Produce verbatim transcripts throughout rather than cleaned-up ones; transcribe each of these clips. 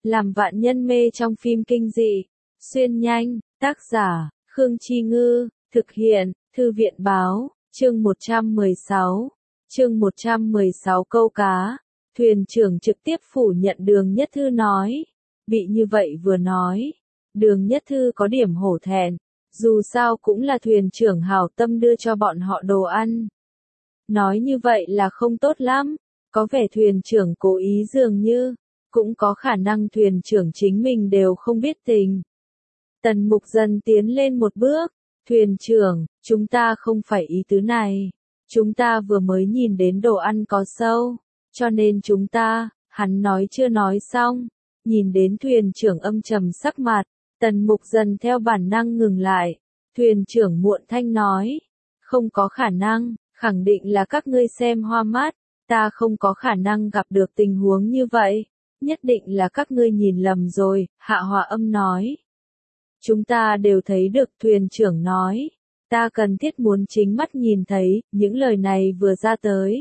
làm vạn nhân mê trong phim kinh dị. Xuyên nhanh, tác giả, Khương Chi Ngư, thực hiện, Thư viện Báo, chương một trăm mười sáu. Chương một trăm mười sáu câu cá. Thuyền trưởng trực tiếp phủ nhận Đường Nhất Thư nói. Bị như vậy vừa nói. Đường Nhất Thư có điểm hổ thẹn. Dù sao cũng là thuyền trưởng hảo tâm đưa cho bọn họ đồ ăn. Nói như vậy là không tốt lắm. Có vẻ thuyền trưởng cố ý dường như. Cũng có khả năng thuyền trưởng chính mình đều không biết tình. Tần Mục dần tiến lên một bước. Thuyền trưởng, chúng ta không phải ý tứ này. Chúng ta vừa mới nhìn đến đồ ăn có sâu. Cho nên chúng ta, hắn nói chưa nói xong. Nhìn đến thuyền trưởng âm trầm sắc mặt. Tần Mục dần theo bản năng ngừng lại. Thuyền trưởng muộn thanh nói. Không có khả năng, khẳng định là các ngươi xem hoa mắt. Ta không có khả năng gặp được tình huống như vậy. Nhất định là các ngươi nhìn lầm rồi, Hạ Hòa Âm nói. Chúng ta đều thấy được, thuyền trưởng nói. Ta cần thiết muốn chính mắt nhìn thấy, những lời này vừa ra tới.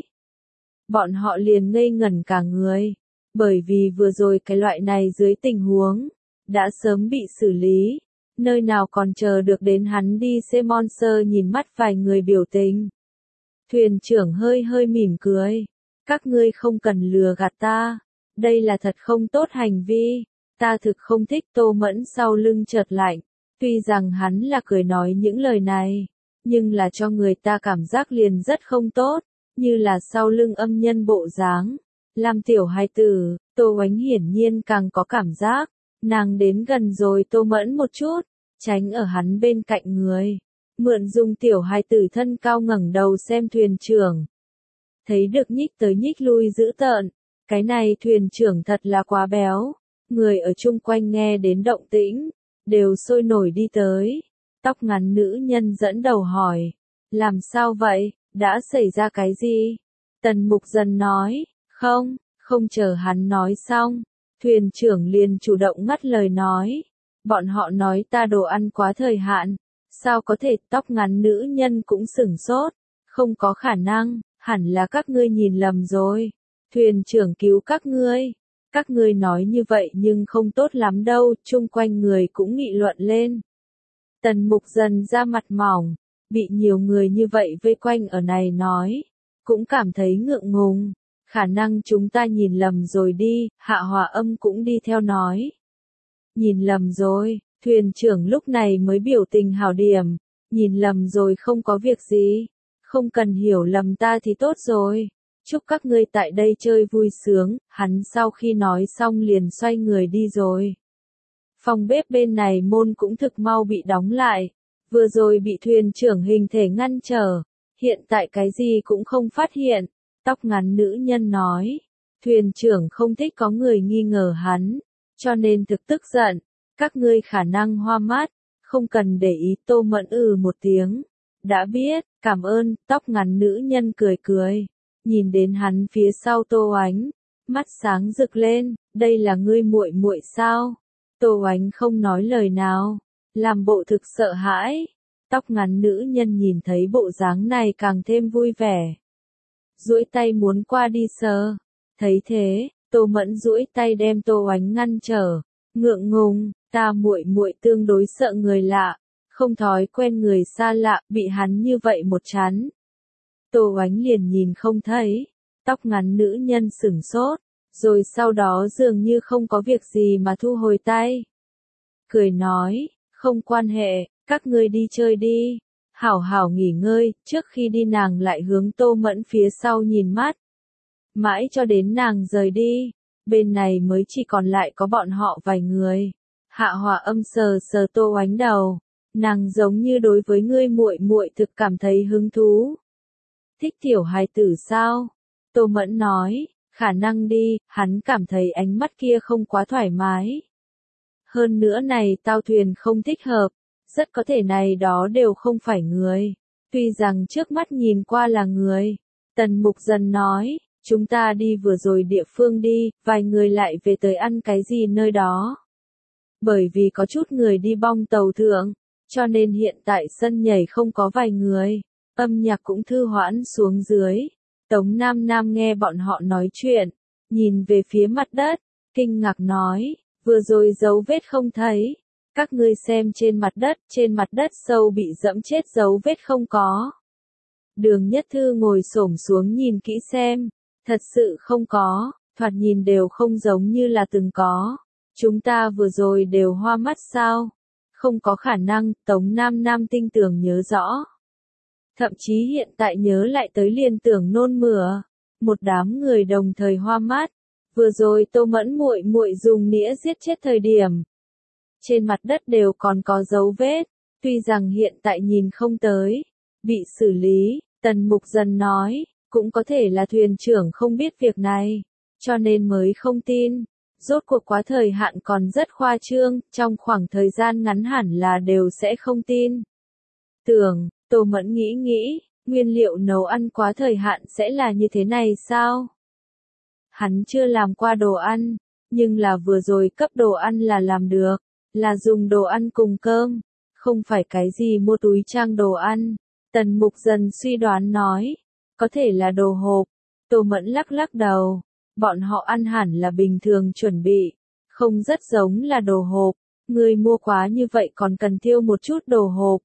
Bọn họ liền ngây ngẩn cả người. Bởi vì vừa rồi cái loại này dưới tình huống, đã sớm bị xử lý. Nơi nào còn chờ được đến hắn đi xem Monster nhìn mắt vài người biểu tình. Thuyền trưởng hơi hơi mỉm cười. Các ngươi không cần lừa gạt ta. Đây là thật không tốt hành vi. Ta thực không thích. Tô Mẫn sau lưng chợt lạnh. Tuy rằng hắn là cười nói những lời này, nhưng là cho người ta cảm giác liền rất không tốt, như là sau lưng âm nhân bộ dáng. Làm tiểu hài tử, Tô Oánh hiển nhiên càng có cảm giác. Nàng đến gần rồi Tô Mẫn một chút, tránh ở hắn bên cạnh người. Mượn dùng tiểu hài tử thân cao ngẩng đầu xem thuyền trưởng. Thấy được nhích tới nhích lui dữ tợn. Cái này thuyền trưởng thật là quá béo. Người ở chung quanh nghe đến động tĩnh, đều sôi nổi đi tới. Tóc ngắn nữ nhân dẫn đầu hỏi. Làm sao vậy, đã xảy ra cái gì? Tần Mục dần nói. Không, không chờ hắn nói xong. Thuyền trưởng liền chủ động ngắt lời nói. Bọn họ nói ta đồ ăn quá thời hạn. Sao có thể? Tóc ngắn nữ nhân cũng sửng sốt. Không có khả năng, hẳn là các ngươi nhìn lầm rồi. Thuyền trưởng cứu các ngươi. Các ngươi nói như vậy nhưng không tốt lắm đâu, chung quanh người cũng nghị luận lên. Tần Mục dần ra mặt mỏng, bị nhiều người như vậy vây quanh ở này nói. Cũng cảm thấy ngượng ngùng. Khả năng chúng ta nhìn lầm rồi đi, Hạ Hòa Âm cũng đi theo nói. Nhìn lầm rồi, thuyền trưởng lúc này mới biểu tình hảo điểm. Nhìn lầm rồi không có việc gì. Không cần hiểu lầm ta thì tốt rồi. Chúc các ngươi tại đây chơi vui sướng, hắn sau khi nói xong liền xoay người đi rồi. Phòng bếp bên này môn cũng thực mau bị đóng lại. Vừa rồi bị thuyền trưởng hình thể ngăn trở. Hiện tại cái gì cũng không phát hiện. Tóc ngắn nữ nhân nói. Thuyền trưởng không thích có người nghi ngờ hắn. Cho nên thực tức giận. Các ngươi khả năng hoa mắt. Không cần để ý. Tô Mẫn ừ một tiếng. Đã biết, cảm ơn. Tóc ngắn nữ nhân cười cười. Nhìn đến hắn phía sau Tô Oánh. Mắt sáng rực lên. Đây là ngươi muội muội sao? Tô Oánh không nói lời nào. Làm bộ thực sợ hãi. Tóc ngắn nữ nhân nhìn thấy bộ dáng này càng thêm vui vẻ. Duỗi tay muốn qua đi sờ. Thấy thế, Tô Mẫn duỗi tay đem Tô Oánh ngăn trở. Ngượng ngùng, ta muội muội tương đối sợ người lạ. Không thói quen người xa lạ, bị hắn như vậy một chán. Tô Oánh liền nhìn không thấy. Tóc ngắn nữ nhân sửng sốt. Rồi sau đó dường như không có việc gì mà thu hồi tay. Cười nói, không quan hệ, các ngươi đi chơi đi. Hảo hảo nghỉ ngơi, trước khi đi nàng lại hướng Tô Mẫn phía sau nhìn mắt. Mãi cho đến nàng rời đi, bên này mới chỉ còn lại có bọn họ vài người. Hạ Hòa Âm sờ sờ Tô Oánh đầu, nàng giống như đối với ngươi muội muội thực cảm thấy hứng thú. Thích tiểu hài tử sao? Tô Mẫn nói, khả năng đi, hắn cảm thấy ánh mắt kia không quá thoải mái. Hơn nữa này tao thuyền không thích hợp. Rất có thể này đó đều không phải người. Tuy rằng trước mắt nhìn qua là người. Tần Mục dần nói, chúng ta đi vừa rồi địa phương đi, vài người lại về tới ăn cái gì nơi đó. Bởi vì có chút người đi bong tàu thượng, cho nên hiện tại sân nhảy không có vài người. Âm nhạc cũng thư hoãn xuống dưới. Tống Nam Nam nghe bọn họ nói chuyện, nhìn về phía mặt đất, kinh ngạc nói, Vừa rồi dấu vết không thấy. Các ngươi xem trên mặt đất, trên mặt đất sâu bị dẫm chết dấu vết không có. Đường Nhất Thư ngồi xổm xuống nhìn kỹ xem. Thật sự không có, thoạt nhìn đều không giống như là từng có. Chúng ta vừa rồi đều hoa mắt sao? Không có khả năng, Tống Nam Nam tinh tường nhớ rõ. Thậm chí hiện tại nhớ lại tới liền tưởng nôn mửa. Một đám người đồng thời hoa mắt. Vừa rồi Tô Mẫn muội muội dùng nĩa giết chết thời điểm. Trên mặt đất đều còn có dấu vết. Tuy rằng hiện tại nhìn không tới. Bị xử lý, Tần Mục Dần nói. Cũng có thể là thuyền trưởng không biết việc này. Cho nên mới không tin. Rốt cuộc quá thời hạn còn rất khoa trương. Trong khoảng thời gian ngắn hẳn là đều sẽ không tin. Tưởng, Tô Mẫn nghĩ nghĩ. Nguyên liệu nấu ăn quá thời hạn sẽ là như thế này sao? Hắn chưa làm qua đồ ăn, nhưng là vừa rồi cấp đồ ăn là làm được, là dùng đồ ăn cùng cơm, không phải cái gì mua túi trang đồ ăn. Tần Mục Dần suy đoán nói, có thể là đồ hộp. Tô Mẫn lắc lắc đầu, bọn họ ăn hẳn là bình thường chuẩn bị, không rất giống là đồ hộp, người mua quá như vậy còn cần tiêu một chút đồ hộp.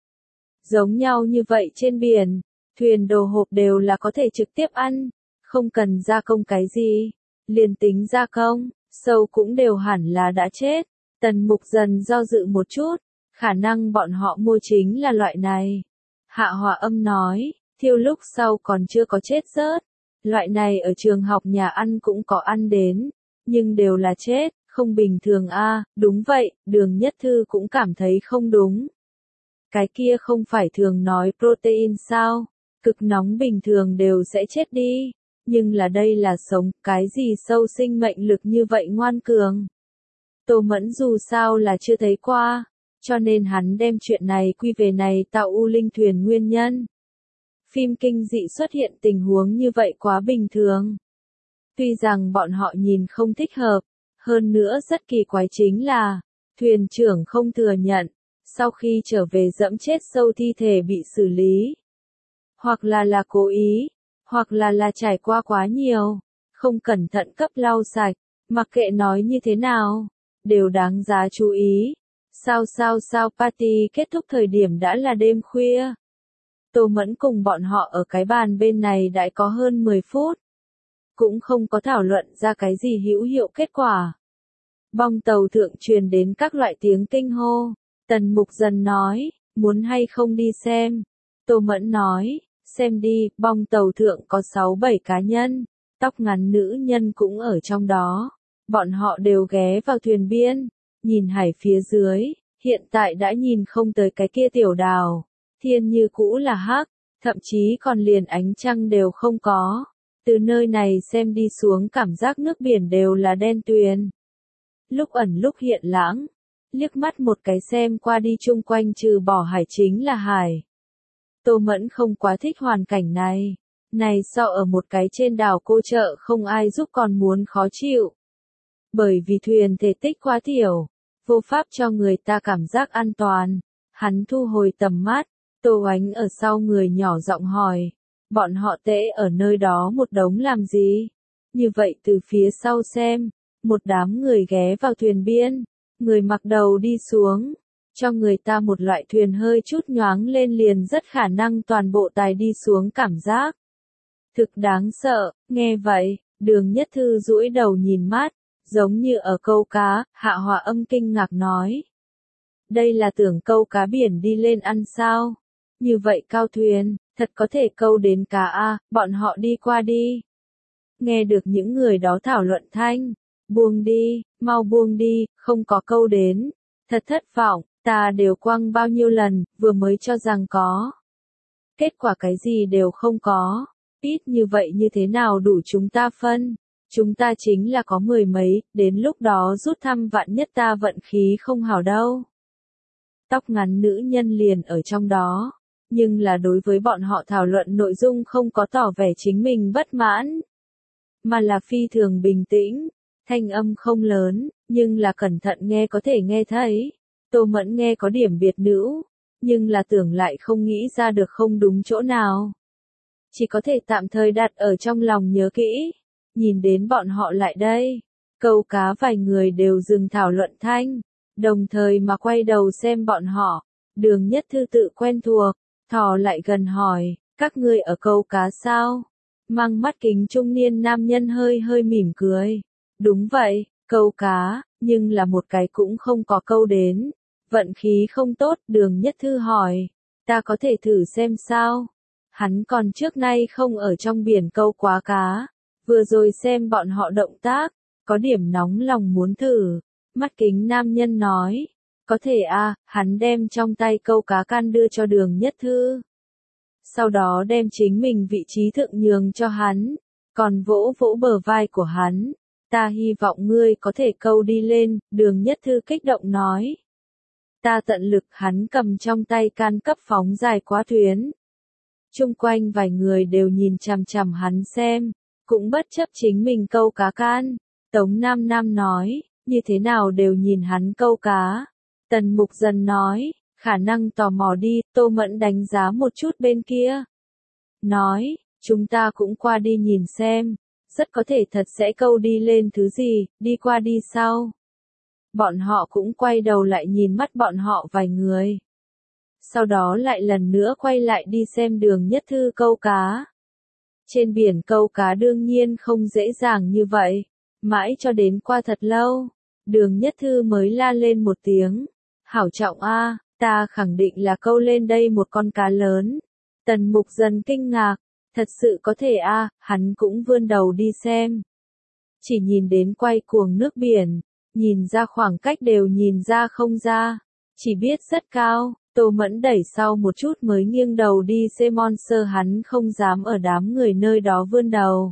Giống nhau như vậy trên biển, thuyền đồ hộp đều là có thể trực tiếp ăn, không cần gia công cái gì, liền tính gia công, sâu cũng đều hẳn là đã chết. Tần Mục Dần do dự một chút, khả năng bọn họ mua chính là loại này. Hạ Hòa Âm nói, thiêu lúc sau còn chưa có chết rớt, loại này ở trường học nhà ăn cũng có ăn đến, nhưng đều là chết, không bình thường a. À, đúng vậy, Đường Nhất Thư cũng cảm thấy không đúng. Cái kia không phải thường nói protein sao, cực nóng bình thường đều sẽ chết đi, nhưng là đây là sống, cái gì sâu sinh mệnh lực như vậy ngoan cường. Tô Mẫn dù sao là chưa thấy qua, cho nên hắn đem chuyện này quy về này tạo u linh thuyền nguyên nhân. Phim kinh dị xuất hiện tình huống như vậy quá bình thường. Tuy rằng bọn họ nhìn không thích hợp, hơn nữa rất kỳ quái chính là, thuyền trưởng không thừa nhận, sau khi trở về dẫm chết sâu thi thể bị xử lý. Hoặc là là cố ý, hoặc là là trải qua quá nhiều, không cẩn thận cấp lau sạch, mặc kệ nói như thế nào, đều đáng giá chú ý. Sao sao sao party kết thúc thời điểm đã là đêm khuya. Tô Mẫn cùng bọn họ ở cái bàn bên này đã có hơn mười phút. Cũng không có thảo luận ra cái gì hữu hiệu kết quả. Bong tàu thượng truyền đến các loại tiếng kinh hô. Tần Mục Dần nói, muốn hay không đi xem. Tô Mẫn nói, xem đi, bong tàu thượng có sáu bảy cá nhân. Tóc ngắn nữ nhân cũng ở trong đó. Bọn họ đều ghé vào thuyền biên, nhìn hải phía dưới, hiện tại đã nhìn không tới cái kia tiểu đào. Thiên như cũ là hắc, thậm chí còn liền ánh trăng đều không có. Từ nơi này xem đi xuống cảm giác nước biển đều là đen tuyền. Lúc ẩn lúc hiện lãng, liếc mắt một cái xem qua đi chung quanh trừ bỏ hải chính là hải. Tô Mẫn không quá thích hoàn cảnh này. Này so ở một cái trên đảo cô chợ không ai giúp còn muốn khó chịu. Bởi vì thuyền thể tích quá thiểu, vô pháp cho người ta cảm giác an toàn. Hắn thu hồi tầm mắt, Tô Oánh ở sau người nhỏ giọng hỏi, bọn họ tễ ở nơi đó một đống làm gì? Như vậy từ phía sau xem, một đám người ghé vào thuyền biên, người mặc đầu đi xuống, cho người ta một loại thuyền hơi chút nhoáng lên liền rất khả năng toàn bộ tài đi xuống cảm giác. Thực đáng sợ, nghe vậy, Đường Nhất Thư duỗi đầu nhìn mắt, giống như ở câu cá. Hạ Hòa Âm kinh ngạc nói. Đây là tưởng câu cá biển đi lên ăn sao? Như vậy cao thuyền, thật có thể câu đến cá a, bọn họ đi qua đi. Nghe được những người đó thảo luận thanh, buông đi, mau buông đi, không có câu đến. Thật thất vọng, ta đều quăng bao nhiêu lần, vừa mới cho rằng có. Kết quả cái gì đều không có, ít như vậy như thế nào đủ chúng ta phân. Chúng ta chính là có mười mấy, đến lúc đó rút thăm vạn nhất ta vận khí không hảo đâu. Tóc ngắn nữ nhân liền ở trong đó, nhưng là đối với bọn họ thảo luận nội dung không có tỏ vẻ chính mình bất mãn, mà là phi thường bình tĩnh, thanh âm không lớn, nhưng là cẩn thận nghe có thể nghe thấy. Tô Mẫn nghe có điểm biệt nữ, nhưng là tưởng lại không nghĩ ra được không đúng chỗ nào. Chỉ có thể tạm thời đặt ở trong lòng nhớ kỹ. Nhìn đến bọn họ lại đây, Câu cá vài người đều dừng thảo luận thanh, đồng thời mà quay đầu xem bọn họ. Đường Nhất Thư tự quen thuộc, thò lại gần hỏi, các ngươi ở câu cá sao? Mang mắt kính trung niên nam nhân hơi hơi mỉm cười. Đúng vậy, câu cá, nhưng là một cái cũng không có câu đến. Vận khí không tốt, Đường Nhất Thư hỏi, ta có thể thử xem sao? Hắn còn trước nay không ở trong biển câu quá cá, vừa rồi xem bọn họ động tác, có điểm nóng lòng muốn thử. Mắt kính nam nhân nói, có thể à, hắn đem trong tay câu cá can đưa cho Đường Nhất Thư. Sau đó đem chính mình vị trí thượng nhường cho hắn, còn vỗ vỗ bờ vai của hắn. Ta hy vọng ngươi có thể câu đi lên, Đường Nhất Thư kích động nói. Ta tận lực, hắn cầm trong tay can cấp phóng dài quá thuyến. Chung quanh vài người đều nhìn chằm chằm hắn xem, cũng bất chấp chính mình câu cá can. Tống Nam Nam nói, như thế nào đều nhìn hắn câu cá. Tần Mục Dần nói, khả năng tò mò đi, Tô Mẫn đánh giá một chút bên kia. Nói, chúng ta cũng qua đi nhìn xem, rất có thể thật sẽ câu đi lên thứ gì, đi qua đi sau. Bọn họ cũng quay đầu lại nhìn mắt bọn họ vài người. Sau đó lại lần nữa quay lại đi xem Đường Nhất Thư câu cá. Trên biển câu cá đương nhiên không dễ dàng như vậy, mãi cho đến qua thật lâu, Đường Nhất Thư mới la lên một tiếng. Hảo trọng a, ta khẳng định là câu lên đây một con cá lớn. Tần Mục Dần kinh ngạc, thật sự có thể a, hắn cũng vươn đầu đi xem. Chỉ nhìn đến quay cuồng nước biển, nhìn ra khoảng cách đều nhìn ra không ra, chỉ biết rất cao. Tô Mẫn đẩy sau một chút mới nghiêng đầu đi xem Monster, hắn không dám ở đám người nơi đó vươn đầu.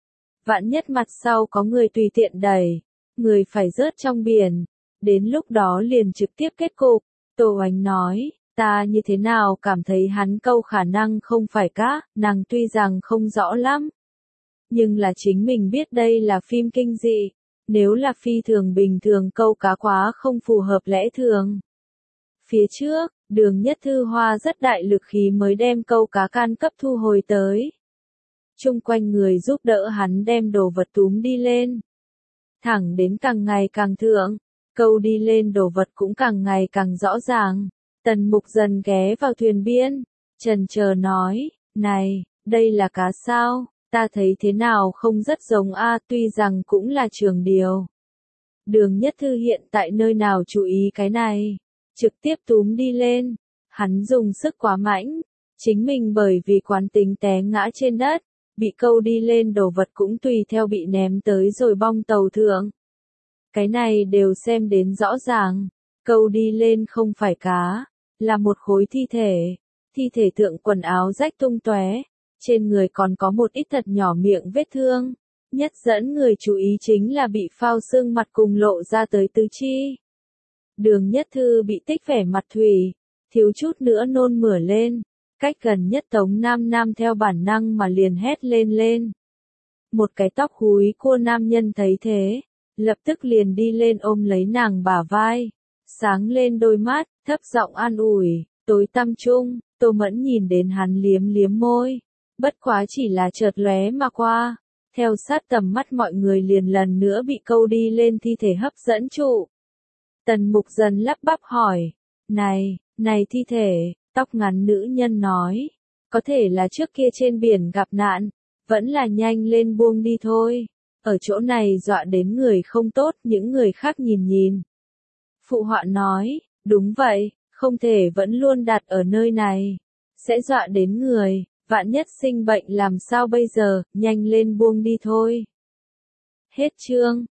Vạn nhất mặt sau có người tùy tiện đẩy, người phải rớt trong biển, đến lúc đó liền trực tiếp kết cục. Tô Oánh nói, ta như thế nào cảm thấy hắn câu khả năng không phải cá, nàng tuy rằng không rõ lắm. Nhưng là chính mình biết đây là phim kinh dị, nếu là phi thường bình thường câu cá quá không phù hợp lẽ thường. Phía trước, Đường Nhất Thư hoa rất đại lực khí mới đem câu cá can cấp thu hồi tới. Chung quanh người giúp đỡ hắn đem đồ vật túm đi lên. Thẳng đến càng ngày càng thượng, câu đi lên đồ vật cũng càng ngày càng rõ ràng. Tần Mục Dần ghé vào thuyền biên, chần chờ nói, này, đây là cá sao, ta thấy thế nào không rất giống a, tuy rằng cũng là trường điều. Đường Nhất Thư hiện tại nơi nào chú ý cái này, trực tiếp túm đi lên, hắn dùng sức quá mạnh, chính mình bởi vì quán tính té ngã trên đất, bị câu đi lên đồ vật cũng tùy theo bị ném tới rồi bong tàu thượng. Cái này đều xem đến rõ ràng, câu đi lên không phải cá, là một khối thi thể, thi thể thượng quần áo rách tung tóe, trên người còn có một ít thật nhỏ miệng vết thương. Nhất dẫn người chú ý chính là bị phao xương mặt cùng lộ ra tới tứ chi. Đường Nhất Thư bị tích vẻ mặt thủy, thiếu chút nữa nôn mửa lên, cách gần nhất Tống Nam Nam theo bản năng mà liền hét lên lên. Một cái tóc húi cua nam nhân thấy thế, lập tức liền đi lên ôm lấy nàng bả vai, sáng lên đôi mắt, thấp giọng an ủi, tối tăm chung, Tô Mẫn nhìn đến hắn liếm liếm môi, bất quá chỉ là chợt lóe mà qua, theo sát tầm mắt mọi người liền lần nữa bị câu đi lên thi thể hấp dẫn trụ. Tần Mục Dần lắp bắp hỏi, này, này thi thể, tóc ngắn nữ nhân nói, có thể là trước kia trên biển gặp nạn, vẫn là nhanh lên buông đi thôi, ở chỗ này dọa đến người không tốt, những người khác nhìn nhìn. Phụ họa nói, đúng vậy, không thể vẫn luôn đặt ở nơi này, sẽ dọa đến người, vạn nhất sinh bệnh làm sao bây giờ, nhanh lên buông đi thôi. Hết chương.